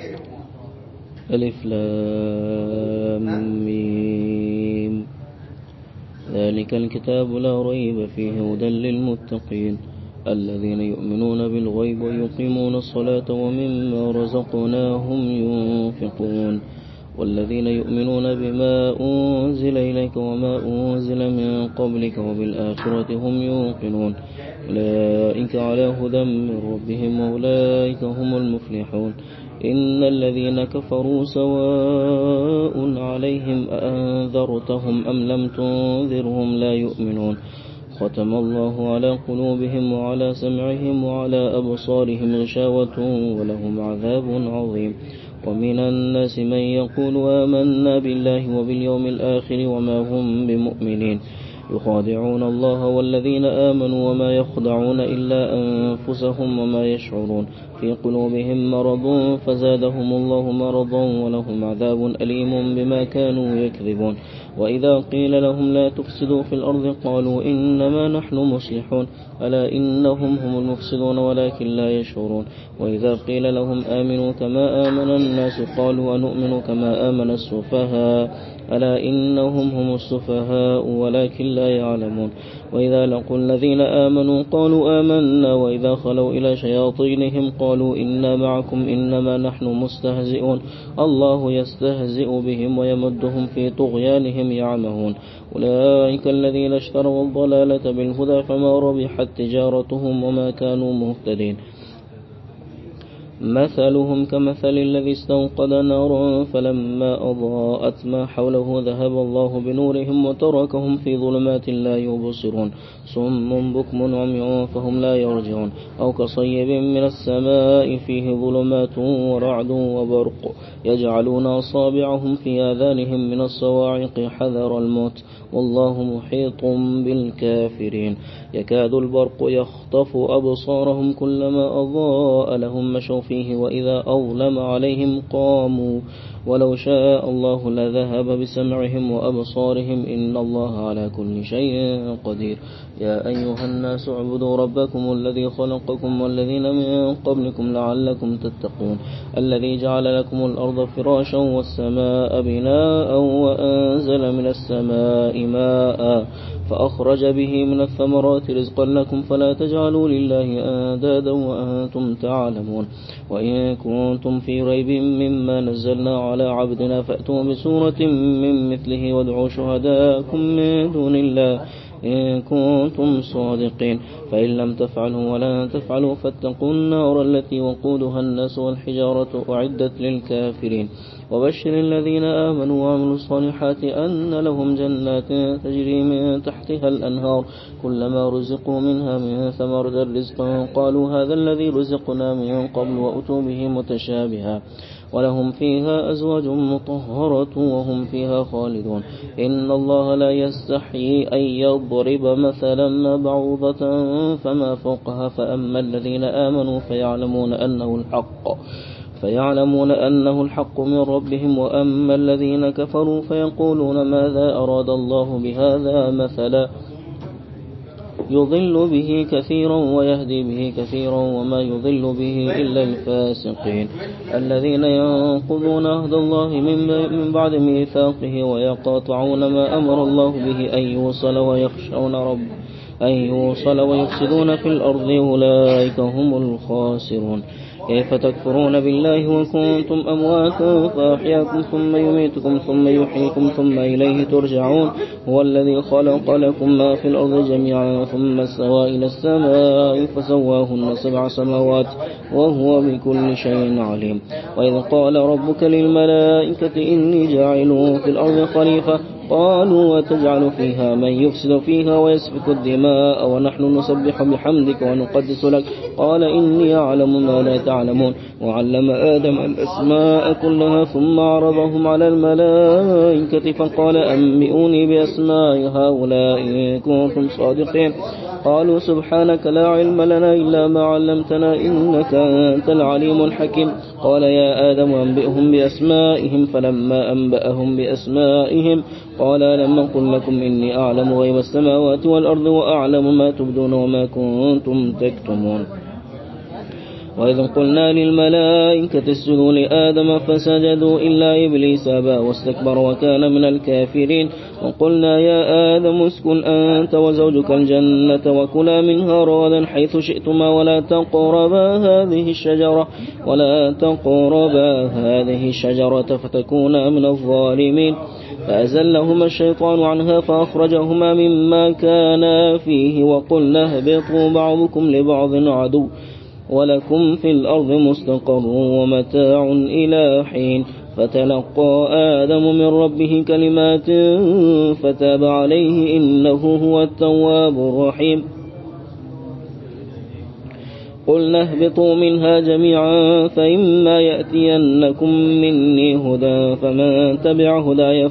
ألف لام ميم. ذلك الكتاب لا ريب فيه هدى للمتقين الذين يؤمنون بالغيب ويقيمون الصلاة ومما رزقناهم ينفقون والذين يؤمنون بما أنزل إليك وما أنزل من قبلك وبالآخرة هم يوقنون أولئك على هدى من ربهم وأولئك هم المفلحون. إن الذين كفروا سواء عليهم أأنذرتهم أم لم تنذرهم لا يؤمنون ختم الله على قلوبهم وعلى سمعهم وعلى أبصارهم غشاوة ولهم عذاب عظيم. ومن الناس من يقول آمنا بالله وباليوم الآخر وما هم بمؤمنين يخادعون الله والذين آمنوا وما يخدعون إلا أنفسهم وما يشعرون في قلوبهم مرض فزادهم الله مرضا ولهم عذاب أليم بما كانوا يكذبون. وإذا قيل لهم لا تفسدوا في الأرض قالوا إنما نحن مصلحون ألا إنهم هم المفسدون ولكن لا يشعرون. وإذا قيل لهم آمنوا كما آمن الناس قالوا أنؤمن كما آمن السفهاء ألا إنهم هم السفهاء ولكن لا يعلمون. وإذا لقوا الذين آمنوا قالوا آمنا وإذا خلوا إلى شياطينهم قالوا إنا معكم إنما نحن مستهزئون الله يستهزئ بهم ويمدهم في طغيانهم يعمهون. أولئك الذين اشتروا الضلالة بالهدى فما ربحت تجارتهم وما كانوا مهتدين. مثلهم كمثل الذي استوقد نارا فلما أضاءت ما حوله ذهب الله بنورهم وتركهم في ظلمات لا يبصرون صم بكم عمي فهم لا يرجعون. أو كصيب من السماء فيه ظلمات ورعد وبرق يجعلون أصابعهم في آذانهم من الصواعق حذر الموت والله محيط بالكافرين. يكاد البرق يخطف أبصارهم كلما أضاء لهم مشوا فيه وإذا أظلم عليهم قاموا ولو شاء الله لذهب بسمعهم وأبصارهم إن الله على كل شيء قدير. يا أيها الناس اعبدوا ربكم الذي خلقكم والذين من قبلكم لعلكم تتقون الذي جعل لكم الأرض فراشا والسماء بناء وأنزل من السماء ماء فأخرج به من الثمرات رزقا لكم فلا تجعلوا لله أندادا وأنتم تعلمون. وإن كنتم في ريب مما نزلنا على عبدنا فأتوا بسورة من مثله وادعوا شهداءكم من دون الله إن كنتم صادقين فإن لم تفعلوا ولا تفعلوا فاتقوا النار التي وقودها الناس والحجارة أعدت للكافرين. وبشر الذين آمنوا وعملوا الصالحات أن لهم جنات تجري من تحتها الأنهار كلما رزقوا منها من ثمرة رزقا قالوا هذا الذي رزقنا من قبل وأتوا به متشابها ولهم فيها أزواج مطهرة وهم فيها خالدون. إن الله لا يستحيي أن يضرب مثلا بعوضة فما فوقها فأما الذين آمنوا فيعلمون أنه الحق من ربهم وأما الذين كفروا فيقولون ماذا أراد الله بهذا مثلا يضل به كثيرا ويهدي به كثيرا وما يضل به إلا الفاسقين الذين ينقضون عهد الله من بعد ميثاقه ويقاطعون ما أمر الله به أن يوصل ويفسدون في الأرض أولئك هم الخاسرون. كيف تكفرون بالله وكنتم أمواتا فأحياكم ثم يميتكم ثم يحييكم ثم إليه ترجعون. هو الذي خلق لكم ما في الأرض جميعا ثم استوى إلى السماء فسواهن 7 سماوات وهو بكل شيء عليم. وإذ قال ربك للملائكة إني جاعل في الأرض خليفة قالوا وتجعل فيها من يفسد فيها ويسفك الدماء ونحن نسبح بحمدك ونقدس لك قال إني أعلم ما لا تعلمون. وعلم آدم الأسماء كلها ثم عرضهم على الملائكة فقال أنبئوني بأسماء هؤلاء إن كنتم صادقين قالوا سبحانك لا علم لنا إلا ما علمتنا إنك أنت العليم الحكيم. قال يا آدم أنبئهم بأسمائهم فلما أنبأهم بأسمائهم قال لم أقل لكم إني أعلم غيب السماوات والأرض وأعلم ما تبدون وما كنتم تكتمون. وإذ قلنا للملائكة اسجدوا لآدم فسجدوا إلا إبليس أبى واستكبر وكان من الكافرين وقلنا يا آدم اسكن أنت وزوجك الجنة وكلا منها رغدا حيث شئتما ولا تقربا هذه الشجرة فتكونا من الظالمين فأزلهما الشيطان عنها فأخرجهما مما كانا فيه وقلنا اهبطوا بعضكم لبعض عدو ولكم في الأرض مستقر ومتاع إلى حين فتلقى آدم من ربه كلمات فتاب عليه إنه هو التواب الرحيم قلنا اهبطوا منها جميعا فإما يأتينكم مني هدى فمن تبع هداي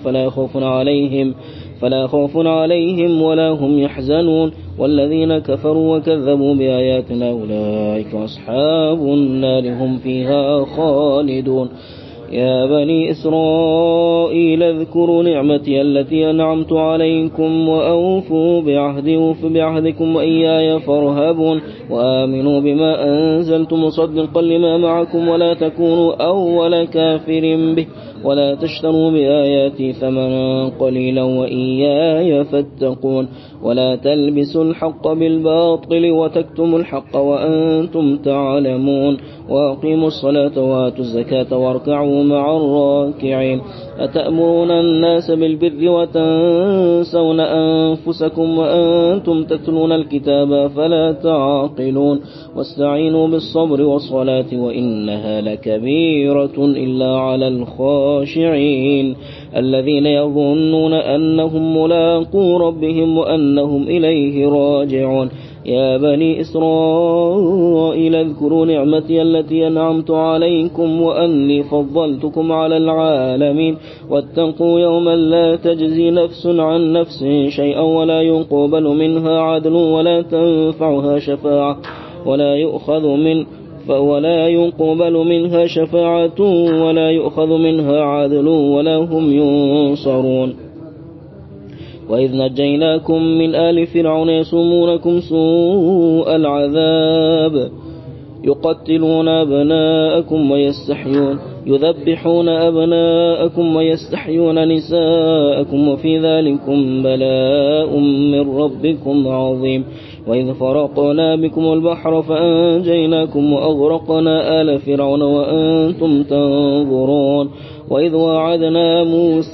فلا خوف عليهم ولا هم يحزنون والذين كفروا وكذبوا بآياتنا أولئك أصحاب النار هم فيها خالدون يا بني إسرائيل اذكروا نعمتي التي أنعمت عليكم وأوفوا بعهدكم وإياي فارهبون وآمنوا بما أنزلت مصدقا لما معكم ولا تكونوا أول كافر به ولا تشتروا بآياتي ثمنا قليلا وإياي فاتقون ولا تلبسوا الحق بالباطل وتكتموا الحق وأنتم تعلمون وأقيموا الصلاة وآتوا الزكاة واركعوا مع الراكعين أتأمرون الناس بالبر وتنسون أنفسكم وأنتم تتلون الكتاب فلا تعقلون واستعينوا بالصبر والصلاة وإنها لكبيرة إلا على الخاشعين الذين يظنون أنهم ملاقو ربهم وأنهم إليه راجعون يا بني إسرائيل اذكروا نعمتي التي أنعمت عليكم وأني فضلتكم على العالمين واتقوا يوما لا تجزي نفس عن نفس شيئا ولا يقبل منها عدل ولا تنفعها شفاعة ولا يقبل منها شفاعة ولا يؤخذ منها عدل ولا هم ينصرون وإذ نجيناكم من آل فرعون يسومونكم سوء العذاب يقتلون أبناءكم يذبحون أبناءكم ويستحيون نساءكم وفي ذلكم بلاء من ربكم عظيم وإذ فرقنا بكم البحر فأنجيناكم وأغرقنا آل فرعون وأنتم تنظرون وإذ واعدنا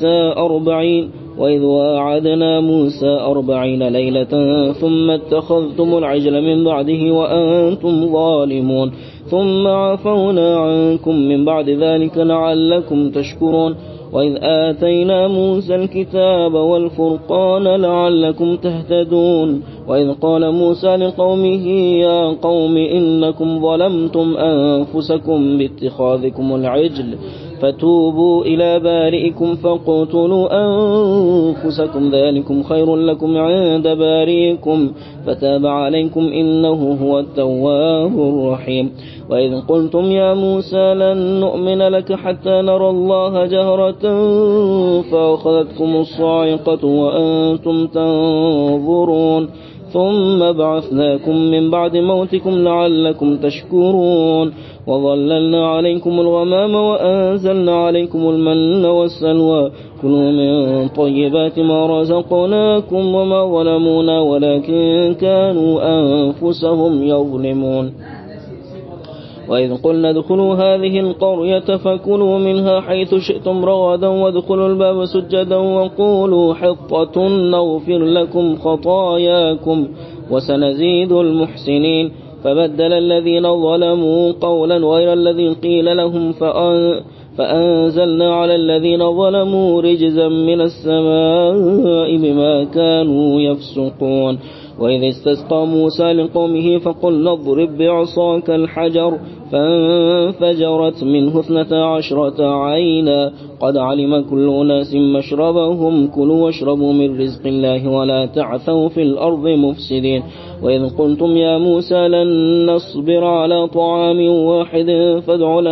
موسى 40 ليلة ثم اتخذتم العجل من بعده وأنتم ظالمون ثم عفونا عنكم من بعد ذلك لعلكم تشكرون وإذ آتينا موسى الكتاب والفرقان لعلكم تهتدون وإذ قال موسى لقومه يا قوم إنكم ظلمتم أنفسكم باتخاذكم العجل فتوبوا إلى بارئكم فاقتلوا أنفسكم ذلكم خير لكم عند بارئكم فتاب عليكم إنه هو التواب الرحيم وإذ قلتم يا موسى لن نؤمن لك حتى نرى الله جهرة فأخذتكم الصاعقة وأنتم تنظرون ثم بعثناكم من بعد موتكم لعلكم تشكرون وظللنا عليكم الغمام وأنزلنا عليكم المن والسلوى كلوا من طيبات ما رزقناكم وما ظلمونا ولكن كانوا أنفسهم يظلمون وإذ قلنا ادخلوا هذه القرية فكلوا منها حيث شئتم رغدا وادخلوا الباب سجدا وقولوا حطة نغفر لكم خطاياكم وسنزيد المحسنين فبدل الذين ظلموا قولا غير الذي قيل لهم فأنزلنا على الذين ظلموا رجزا من السماء بما كانوا يفسقون وإذ استسقى موسى لقومه فقلنا اضرب بعصاك الحجر فانفجرت منه 12 عينا قد علم كل أناس مشربهم كلوا واشربوا من رزق الله ولا تعثوا في الأرض مفسدين وإذ قلتم يا موسى لن نصبر على طعام واحد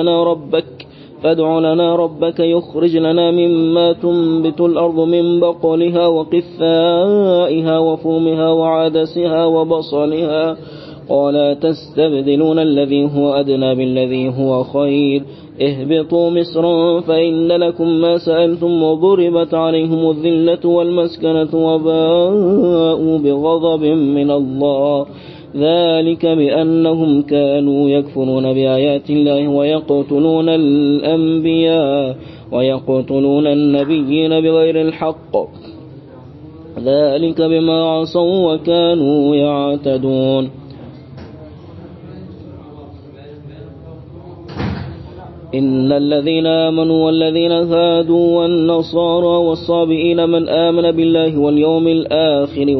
فادع لنا ربك يخرج لنا مما تنبت الأرض من بقلها وقثائها وفومها وعدسها وبصلها قال تستبدلون الذي هو أدنى بالذي هو خير اهبطوا مصرا فإن لكم ما سألتم وضربت عليهم الذلة والمسكنة وباءوا بغضب من الله ذلك بأنهم كانوا يكفرون بآيات الله ويقتلون النبيين بغير الحق ذلك بما عصوا وكانوا يعتدون إن الذين آمنوا والذين هادوا والنصارى والصابئين من آمن بالله واليوم الآخر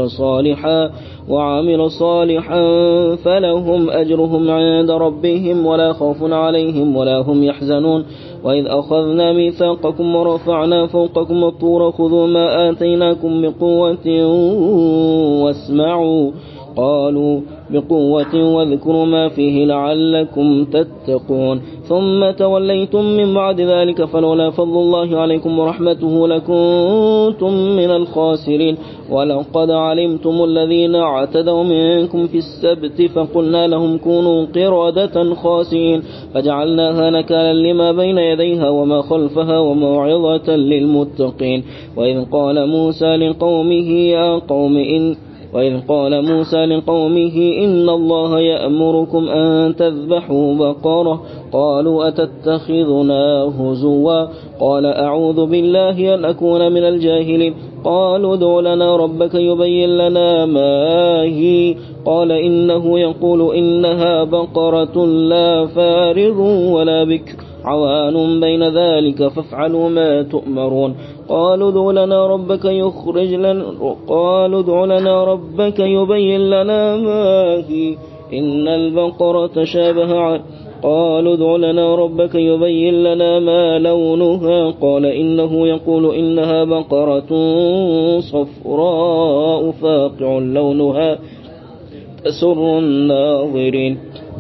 وعمل صالحا فلهم أجرهم عند ربهم ولا خوف عليهم ولا هم يحزنون وإذ أخذنا ميثاقكم ورفعنا فوقكم الطور خذوا ما آتيناكم بقوة واسمعوا قالوا بقوة واذكروا ما فيه لعلكم تتقون ثم توليتم من بعد ذلك فلولا فضل الله عليكم ورحمته لكنتم من الخاسرين ولقد علمتم الذين اعتدوا منكم في السبت فقلنا لهم كونوا قردة خاسئين فجعلناها نكالا لما بين يديها وما خلفها وموعظة للمتقين وإذ قال موسى لقومه إن الله يأمركم أن تذبحوا بقرة قالوا أتتخذنا هزوا قال أعوذ بالله أن أكون من الجاهلين قالوا ادع لنا ربك يبين لنا ما هي قال إنه يقول إنها بقرة لا فارض ولا بكر عوان بين ذلك فافعلوا ما تؤمرون قالوا ادع لنا ربك يبين لنا ما هي إن البقرة قالوا ادع لنا ربك يبين لنا ما لونها قال إنه يقول إنها بقرة صفراء فاقع لونها تسر الناظرين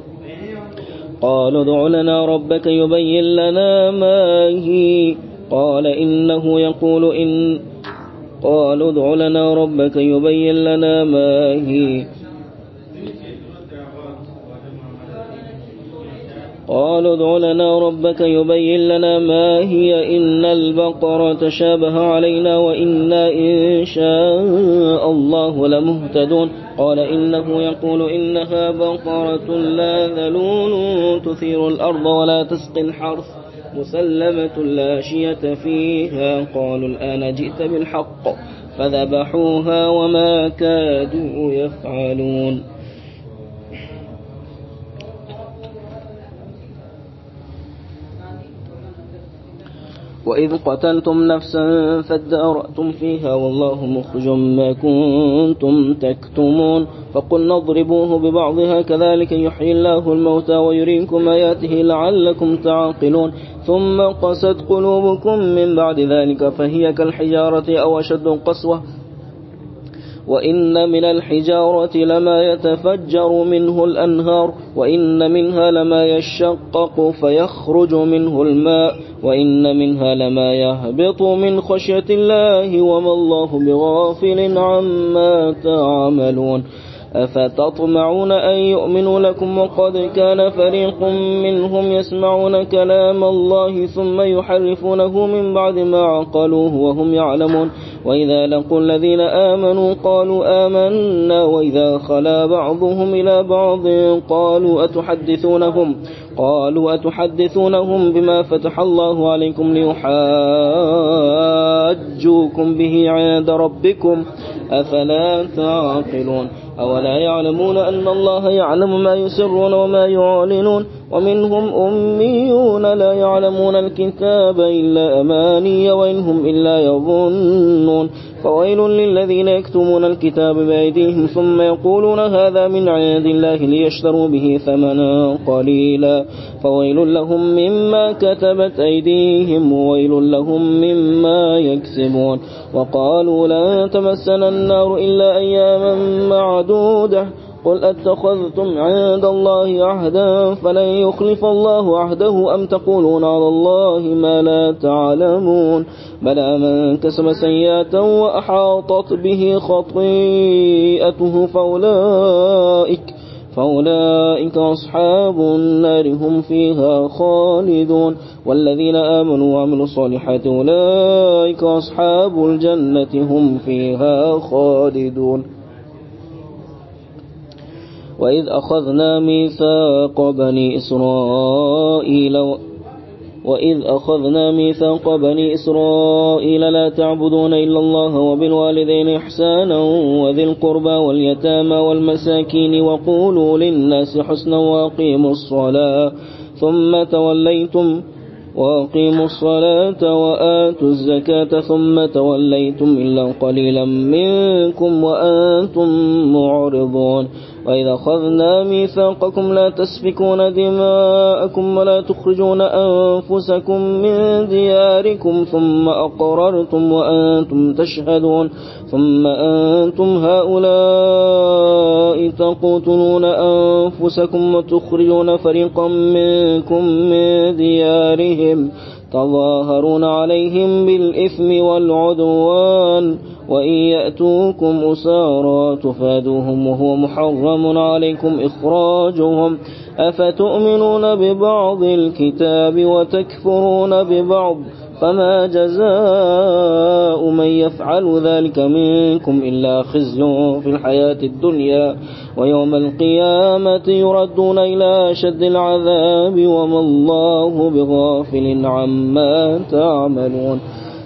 قالوا ادع لنا ربك يبين لنا ما هي قال إنه يقول قالوا ادع لنا ربك يبين لنا ما هي قالوا ادع لنا ربك يبين لنا ما هي إن البقرة تشابه علينا وإنا إن شاء الله لمهتدون قال إنه يقول إنها بقرة لا ذلول تثير الأرض ولا تسقي الحرث مسلمة لا شية فيها قالوا الآن جئت بالحق فذبحوها وما كادوا يفعلون وإذ قتلتم نفسا فادارأتم فيها والله مخرج ما كنتم تكتمون فقلنا اضربوه ببعضها كذلك يحيي الله الموتى ويريكم آياته لعلكم تعقلون ثم قست قلوبكم من بعد ذلك فهي كالحجارة أو أشد قسوة وإن من الحجارة لما يتفجر منه الأنهار وإن منها لما يشقق فيخرج منه الماء وإن منها لما يهبط من خشية الله وما الله بغافل عما تعملون أفتطمعون أن يؤمنوا لكم وقد كان فريق منهم يسمعون كلام الله ثم يحرفونه من بعد ما عقلوه وهم يعلمون وإذا لقوا الذين آمنوا قالوا آمنا وإذا خلا بعضهم إلى بعض قالوا أتحدثونهم بما فتح الله عليكم ليحاجوكم به عند ربكم أفلا تعقلون أولا يعلمون أن الله يعلم ما يسرون وما يعلنون ومنهم أميون لا يعلمون الكتاب إلا أماني وإنهم إلا يظنون فويل للذين يكتمون الكتاب بأيديهم ثم يقولون هذا من عند الله ليشتروا به ثمنا قليلا فويل لهم مما كتبت أيديهم وويل لهم مما يكسبون وقالوا لن تمسنا النار إلا أياما معدودة قل أتخذتم عند الله عهدا فلن يخلف الله عهده أم تقولون على الله ما لا تعلمون بلى من كسب سيئة وأحاطت به خطيئته فأولئك أصحاب النار هم فيها خالدون والذين آمنوا وعملوا الصالحات أولئك أصحاب الجنة هم فيها خالدون وإذ أخذنا ميثاق بني إسرائيل لا تعبدون إلا الله وبالوالدين إحسانا وذي القربى واليتامى والمساكين وقولوا للناس حسنا وأقيموا الصلاة وآتوا الزكاة ثم توليتم إلا قليلا منكم وأنتم معرضون وإذا أخذنا ميثاقكم لا تسفكون دماءكم ولا تخرجون أنفسكم من دياركم ثم أقررتم وأنتم تشهدون ثم أنتم هؤلاء تقتلون أنفسكم وتخرجون فريقا منكم من ديارهم تظاهرون عليهم بالإثم والعدوان وإن يأتوكم أسارى تفادوهم وهو محرم عليكم إخراجهم أفتؤمنون ببعض الكتاب وتكفرون ببعض فما جزاء من يفعل ذلك منكم إلا خزي في الحياة الدنيا ويوم القيامة يردون إلى أشد العذاب وما الله بغافل عما تعملون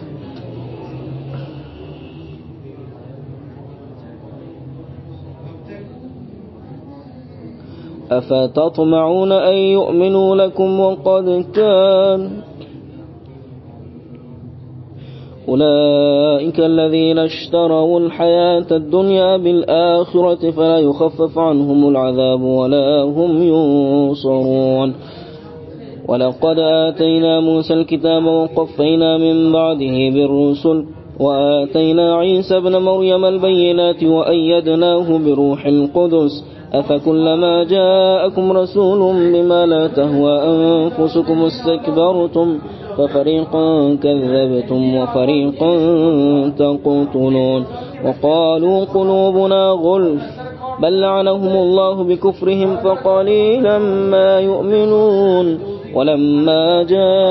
أفتطمعون أن يؤمنوا لكم وقد كان أولئك الذين اشتروا الحياة الدنيا بالآخرة فلا يخفف عنهم العذاب ولا هم ينصرون ولقد آتينا موسى الكتاب وقفينا من بعده بالرسل وآتينا عيسى ابن مريم البينات وأيدناه بروح القدس أفكلما جاءكم رسول بما لا تهوى أنفسكم استكبرتم ففريقا كذبتم وفريقا تقتلون وقالوا قلوبنا غلف بل لعنهم الله بكفرهم فقليلا ما يؤمنون ولما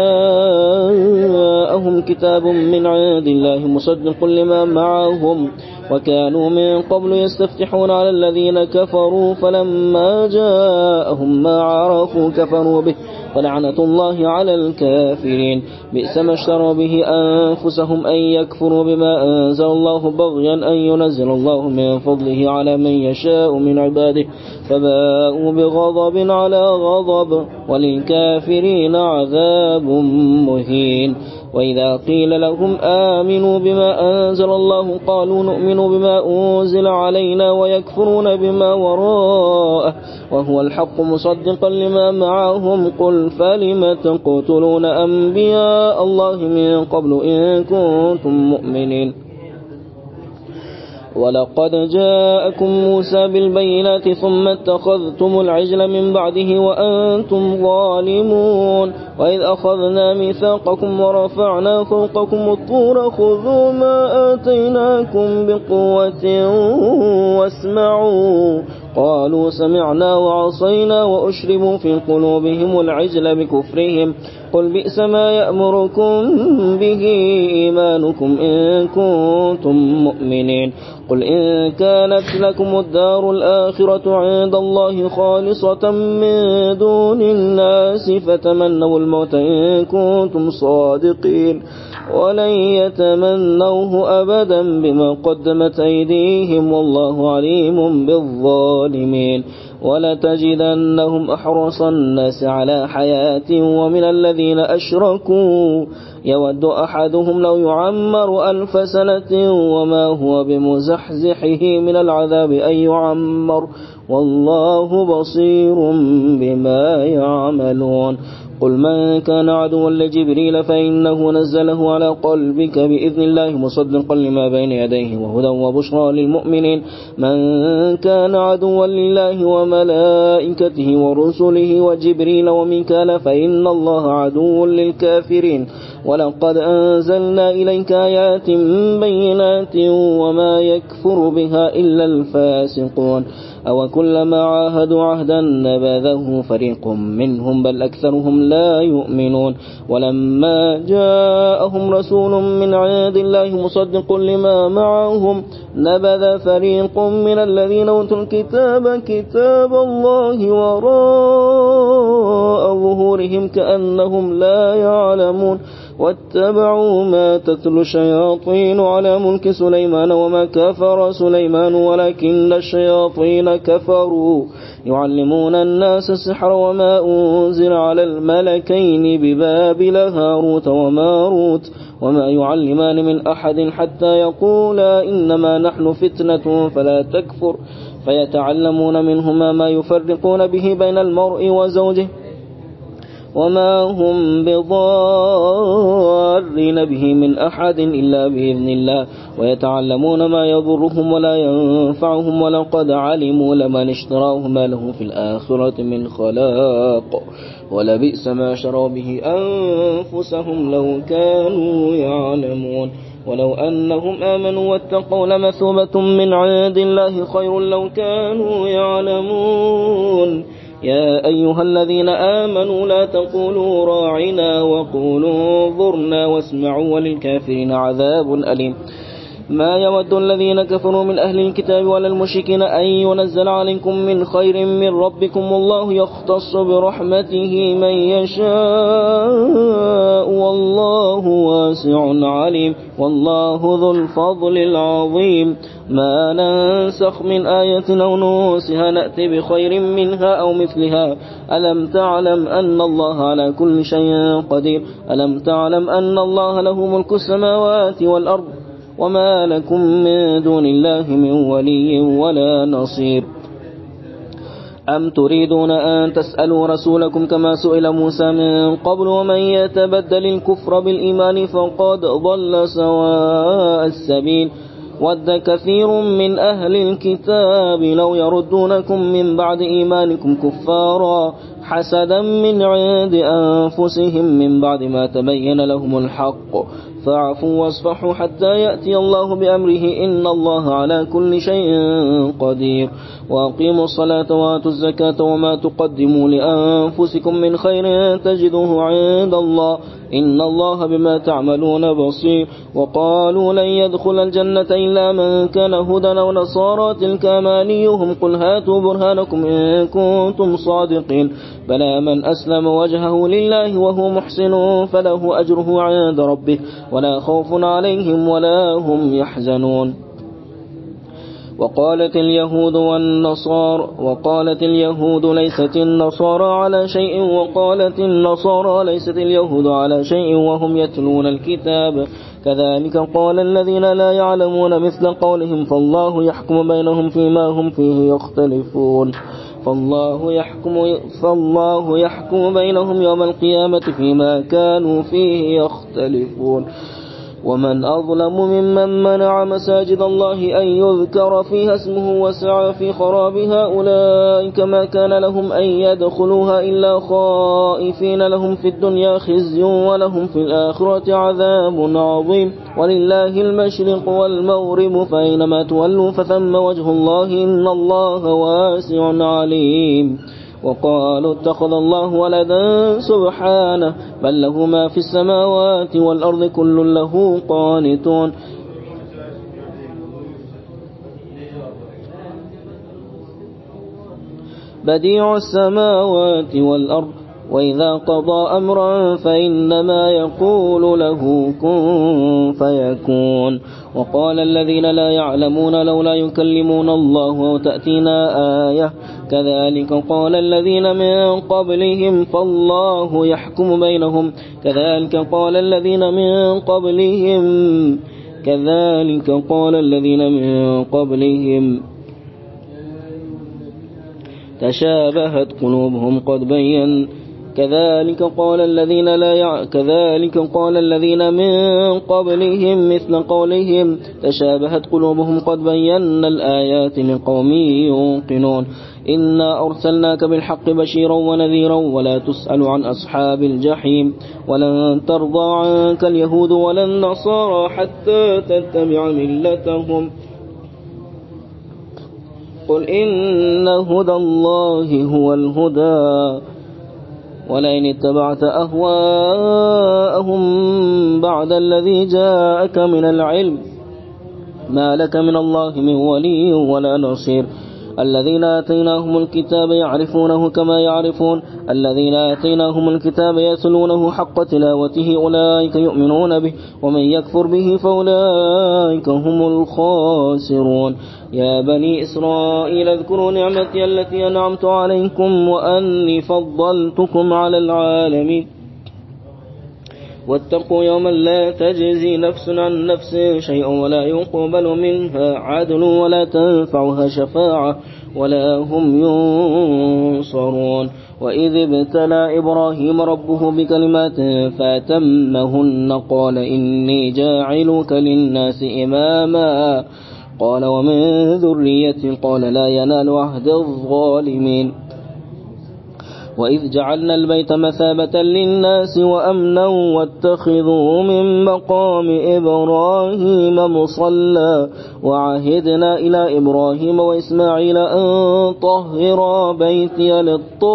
جاءهم كتاب من عند الله مصدق لما معهم وكانوا من قبل يستفتحون على الذين كفروا فلما جاءهم ما عرفوا كفروا به ولعنة الله على الكافرين بئس ما اشتروا به أنفسهم أن يكفروا بما أنزل الله بغيا أن ينزل الله من فضله على من يشاء من عباده فباءوا بغضب على غضب وللكافرين عذاب مهين وإذا قيل لهم آمنوا بما أنزل الله قالوا نؤمن بما أنزل علينا ويكفرون بما وراءه وهو الحق مصدقا لما معهم قل فلم تقتلون أنبياء الله من قبل إن كنتم مؤمنين ولقد جاءكم موسى بالبينات ثم اتخذتم العجل من بعده وأنتم ظالمون وإذ أخذنا ميثاقكم ورفعنا فوقكم الطور خذوا ما آتيناكم بقوة واسمعوا قالوا سمعنا وعصينا وأشربوا في قلوبهم العجل بكفرهم قل بئس ما يأمركم به إيمانكم إن كنتم مؤمنين قل إن كانت لكم الدار الآخرة عند الله خالصة من دون الناس فتمنوا الموت إن كنتم صادقين ولن يتمنوه أبدا بما قدمت أيديهم والله عليم بالظالمين ولتجدنهم أحرص الناس على حياة ومن الذين أشركوا يود أحدهم لو يعمر 1000 سنة وما هو بمزحزحه من العذاب أن يعمر والله بصير بما يعملون قل من كان عدوا لجبريل فإنه نزله على قلبك بإذن الله مصدقا لما بين يديه وهدى وبشرى للمؤمنين من كان عدوا لله وملائكته ورسله وجبريل وميكال فإن الله عدو للكافرين ولقد أنزلنا إليك آيات بينات وما يكفر بها إلا الفاسقون أو كلما عاهدوا عهدا نبذه فريق منهم بل أكثرهم لا يؤمنون ولما جاءهم رسول من عند الله مصدق لما معهم نبذ فريق من الذين أوتوا الكتاب كتاب الله وراء ظهورهم كأنهم لا يعلمون واتبعوا ما تتلو الشياطين على ملك سليمان وما كفر سليمان ولكن الشياطين كفروا يعلمون الناس السحر وما أنزل على الملكين ببابل هاروت وماروت وما يعلمان من أحد حتى يقولا إنما نحن فتنة فلا تكفر فيتعلمون منهما ما يفرقون به بين المرء وزوجه وما هم بضارين به من أحد إلا بإذن الله ويتعلمون ما يضرهم ولا ينفعهم ولقد علموا لمن اشتراه ما له في الآخرة من خلاق ولبئس ما شروا به أنفسهم لو كانوا يعلمون ولو أنهم آمنوا واتقوا لمثوبة من عند الله خير لو كانوا يعلمون يا أيها الذين آمنوا لا تقولوا راعنا وقولوا انظرنا واسمعوا وللكافرين عذاب أليم ما يود الذين كفروا من أهل الكتاب ولا المشركين أن ينزل عليكم من خير من ربكم والله يختص برحمته من يشاء والله واسع عليم والله ذو الفضل العظيم ما ننسخ من آية أو ننسها نأتي بخير منها أو مثلها ألم تعلم أن الله على كل شيء قدير ألم تعلم أن الله له ملك السماوات والأرض وما لكم من دون الله من ولي ولا نصير أم تريدون أن تسألوا رسولكم كما سئل موسى من قبل ومن يتبدل الكفر بالإيمان فقد ضل سواء السبيل ود كثير من أهل الكتاب لو يردونكم من بعد إيمانكم كفارا حسدا من عند أنفسهم من بعد ما تبين لهم الحق فاعفوا واصفحوا حتى يأتي الله بأمره إن الله على كل شيء قدير وأقيموا الصلاة وآتوا الزكاة وما تقدموا لأنفسكم من خير تجدوه عند الله إن الله بما تعملون بصير وقالوا لن يدخل الجنة إلا من كان هدى أو نصارى تلك أمانيهم قل هاتوا برهانكم إن كنتم صادقين بلى من أسلم وجهه لله وهو محسن فله أجره عند ربه ولا خوف عليهم ولا هم يحزنون وقالت اليهود ليست النصارى على شيء وقالت النصارى ليست اليهود على شيء وهم يتلون الكتاب كذلك قال الذين لا يعلمون مثل قولهم فالله يحكم بينهم فيما هم فيه يختلفون فالله يحكم بينهم يوم القيامة فيما كانوا فيه يختلفون ومن أظلم ممن منع مساجد الله أن يذكر فيها اسمه وسعى في خرابها أولئك ما كان لهم أن يدخلوها إلا خائفين لهم في الدنيا خزي ولهم في الآخرة عذاب عظيم ولله المشرق والمغرب فأينما تولوا فثم وجه الله إن الله واسع عليم وقالوا اتخذ الله ولدا سبحانه بل له ما في السماوات والأرض كل له قانتون بديع السماوات والأرض وإذا قضى أمرا فإنما يقول له كن فيكون وقال الذين لا يعلمون لولا يكلمون الله وتأتينا آية كذلك قال الذين من قبلهم فالله يحكم بينهم كذلك قال الذين من قبلهم تشابهت قلوبهم كذلك قال الذين من قبلهم مثل قولهم تشابهت قلوبهم قد بينا الآيات لقوم يوقنون إنا أرسلناك بالحق بشيرا ونذيرا ولا تسأل عن أصحاب الجحيم ولن ترضى عنك اليهود ولا النصارى حتى تتبع ملتهم قل إن هدى الله هو الهدى ولئن اتبعت أهواءهم بعد الذي جاءك من العلم ما لك من الله من ولي ولا نصير الذين آتيناهم الكتاب يعرفونه كما يعرفون الذين آتيناهم الكتاب يتلونه حق تلاوته أولئك يؤمنون به ومن يكفر به فأولئك هم الخاسرون يا بني إسرائيل اذكروا نعمتي التي أنعمت عليكم وأني فضلتكم على العالمين واتقوا يوما لا تجزي نفس عن نفس شيئا ولا يقبل منها عدل ولا تنفعها شفاعة ولا هم ينصرون وإذ ابتلى إبراهيم ربه بكلمات فأتمهن قال إني جاعلك للناس إماما قال ومن ذريتي قال لا ينال عهد الظالمين وإذ جعلنا البيت مثابة للناس وأمنا واتخذوا من مقام إبراهيم مصلى وعهدنا إلى إبراهيم وإسماعيل أن طهرا بيتي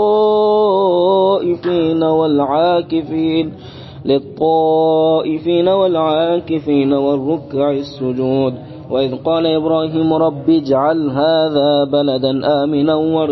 للطائفين والعاكفين والركع السجود وإذ قال إبراهيم رب اجعل هذا بلدا آمنا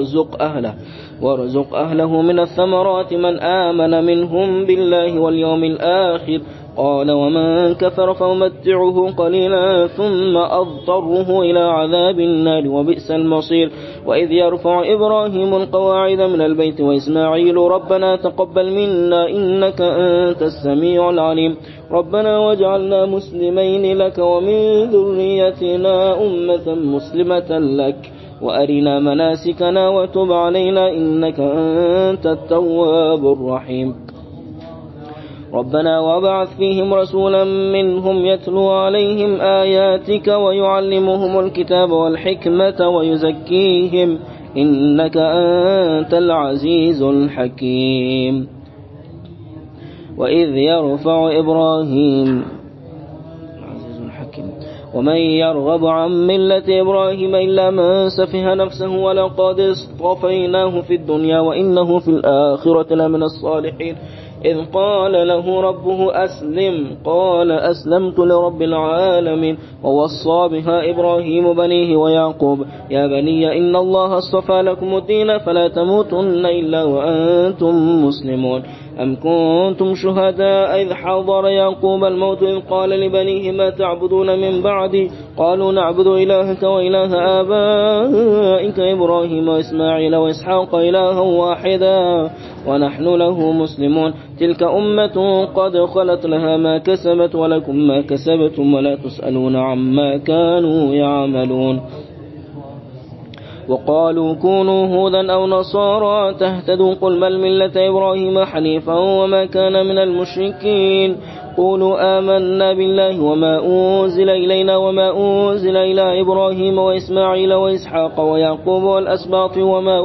وارزق أهله من الثمرات من آمن منهم بالله واليوم الآخر قال ومن كفر فأمتعه قليلا ثم أضطره إلى عذاب النار وبئس المصير وإذ يرفع إبراهيم القواعد من البيت وإسماعيل ربنا تقبل منا إنك أنت السميع العليم ربنا واجعلنا مسلمين لك ومن ذريتنا أمة مسلمة لك وأرنا مناسكنا وتب علينا إنك أنت التواب الرحيم ربنا وابعث فيهم رسولا منهم يتلو عليهم آياتك ويعلمهم الكتاب والحكمة ويزكيهم إنك أنت العزيز الحكيم وإذ يرفع إبراهيم ومن يرغب عن ملة إبراهيم إلا من سفه نفسه ولقد اصطفيناه في الدنيا وإنه في الآخرة لمن الصالحين إذ قال له ربه أسلم قال أسلمت لرب العالمين ووصى بها إبراهيم بنيه ويعقوب يا بني إن الله اصطفى لكم الدين فلا تموتن إلا وأنتم مسلمون أم كنتم شهداء إذ حضر يعقوب الموت إذ قال لبنيه ما تعبدون من بعدي قالوا نعبد إلهك وإله آبائك إبراهيم وإسماعيل وإسحاق إلها واحدا ونحن له مسلمون تلك أمة قد خلت لها ما كسبت ولكم ما كسبتم ولا تسألون عما كانوا يعملون وقالوا كونوا هودا أو نصارى تهتدوا قل بل ملة إبراهيم حنيفا وما كان من المشركين قولوا آمنا بالله وما أنزل إلينا وما أنزل إلى إبراهيم وإسماعيل وإسحاق ويعقوب والأسباط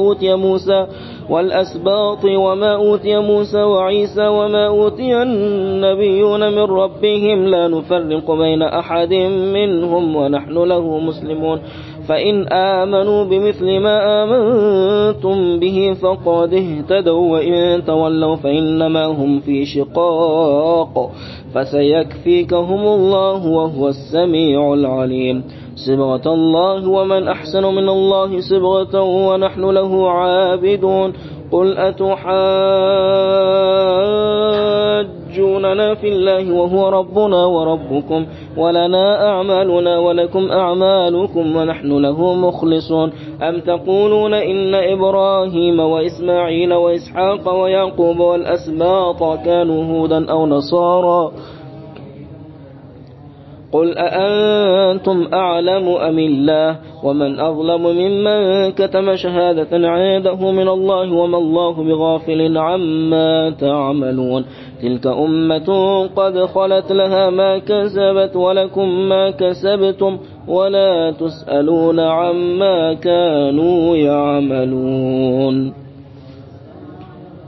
وما أوتي موسى وعيسى وما أوتي النبيون من ربهم لا نفرق بين أحد منهم ونحن له مسلمون فإن آمنوا بمثل ما آمنتم به فقد اهتدوا وإن تولوا فإنما هم في شقاق فسيكفيكهم الله وهو السميع العليم صبغة الله ومن أحسن من الله صبغة ونحن له عابدون قل أتحاجوننا في الله وهو ربنا وربكم ولنا أعمالنا ولكم أعمالكم ونحن له مخلصون أم تقولون إن إبراهيم وإسماعيل وإسحاق ويعقوب والأسباط كانوا هودا أو نصارى قل أأنتم أعلم أم الله ومن أظلم ممن كتم شهادة عنده من الله وما الله بغافل عما تعملون تلك أمة قد خلت لها ما كسبت ولكم ما كسبتم ولا تسألون عما كانوا يعملون.